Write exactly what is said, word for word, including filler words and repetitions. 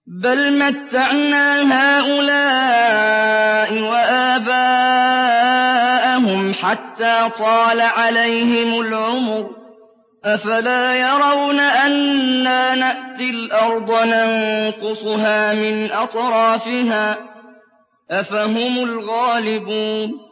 بَلْ مَتَّعْنَا هَٰؤُلَاءِ وَآبَاءَهُمْ حَتَّىٰ طَالَ عَلَيْهِمُ الْعُمُرُ ۗ أَفَلَا يَرَوْنَ أَنَّا نَأْتِي الْأَرْضَ نَنقُصُهَا مِنْ أَطْرَافِهَا ۚ أَفَهُمُ الْغَالِبُونَ